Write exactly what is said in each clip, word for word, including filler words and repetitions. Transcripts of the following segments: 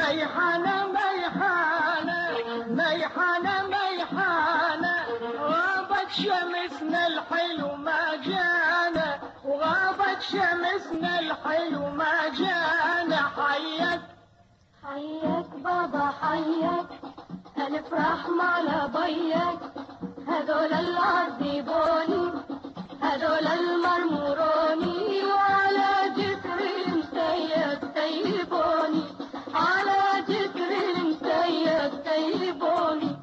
ميحانة ميحانة ميحانة ميحانة غابت شمسنا الحلو ما جانا، وغابت شمسنا الحلو ما جانا. حيك حيك بابا حيك، ألف رحمة على بيك، هذول العذبوني هذول المرمروني، وعلى جسر المسيب سيبوني، على جسر المسيب سيبوني.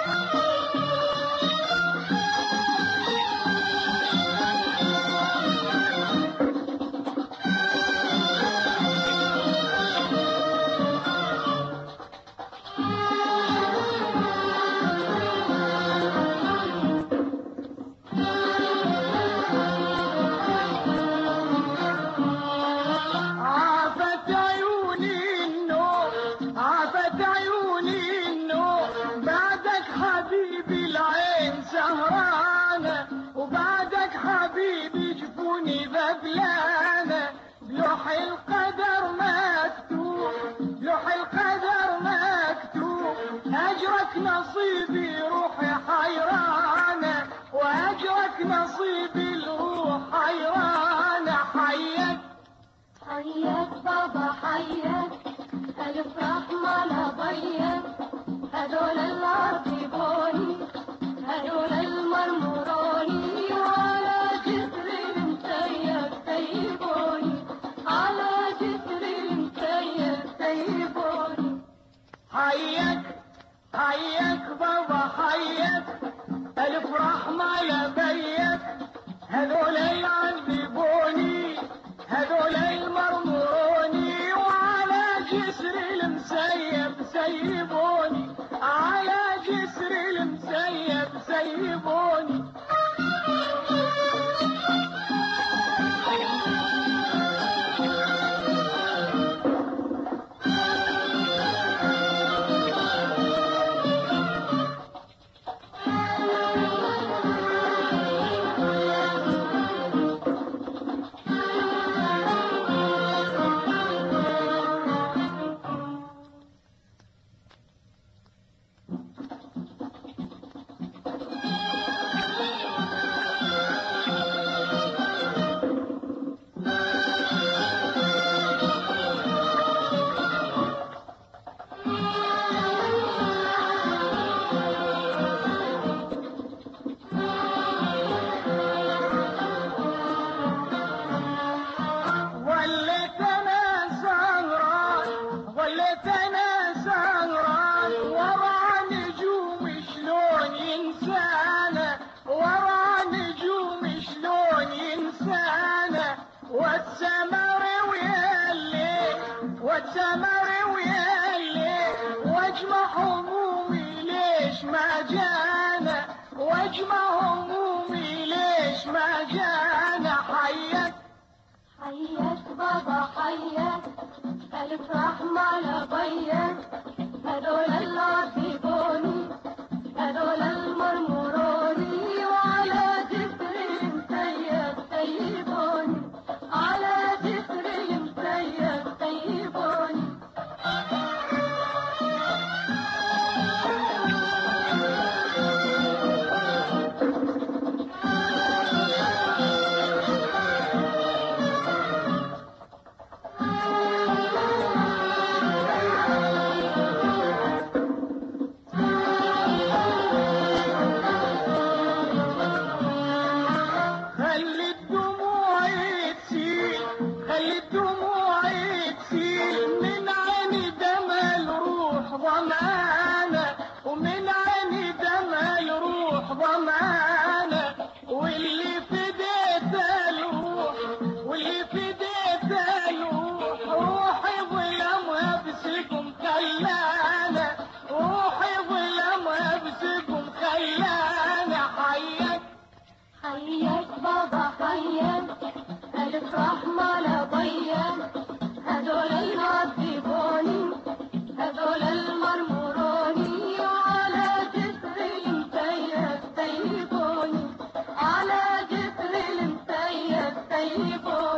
حبيبي العين سهرانة، وبعدك حبيبي جفوني ذبلانة. بلوح القدر مكتوب بلوح القدر مكتوب، أجرك نصيبي روحي حيرانة، وأجرك نصيبي الروح حيرانة. حيك حيك بابا حيك، ألف رحمة لبيك، هذول العذبوني هذول المرمروني، وعلى جسر المسيب سيبوني، على جسر المسيب سيبوني. حيك حيك بابا حيك، ألف رحمة لبيك، هذول العذبوني هذول المرمروني، وعلى جسر المسيب سيبوني، على جسر المسيب سيبوني. والسمر ويالي والسمر ويالي، واجمع همومي ليش ما جانا، واجمع همومي ليش ما جانا. حيك حيك بابا حيك، ألف رحمة لبيك، هذول العذبوني هذول المرمروني، وعلى جسر المسيب سيبوني، على جسر المسيب سيبوني. ضمانة ومن عيني دمع الروح ضمانة، واللي فديته الروح واللي فديته الروح، روحي ظلمها بسكم خلانة، روحي ظلمها بسكم خلانة. حيك حيك بابا حيك، ألف رحمة لبيك، هذول العذبوني هذول المرمروني، وعلى جسر المسيب سيبوني، على جسر المسيب سيبوني.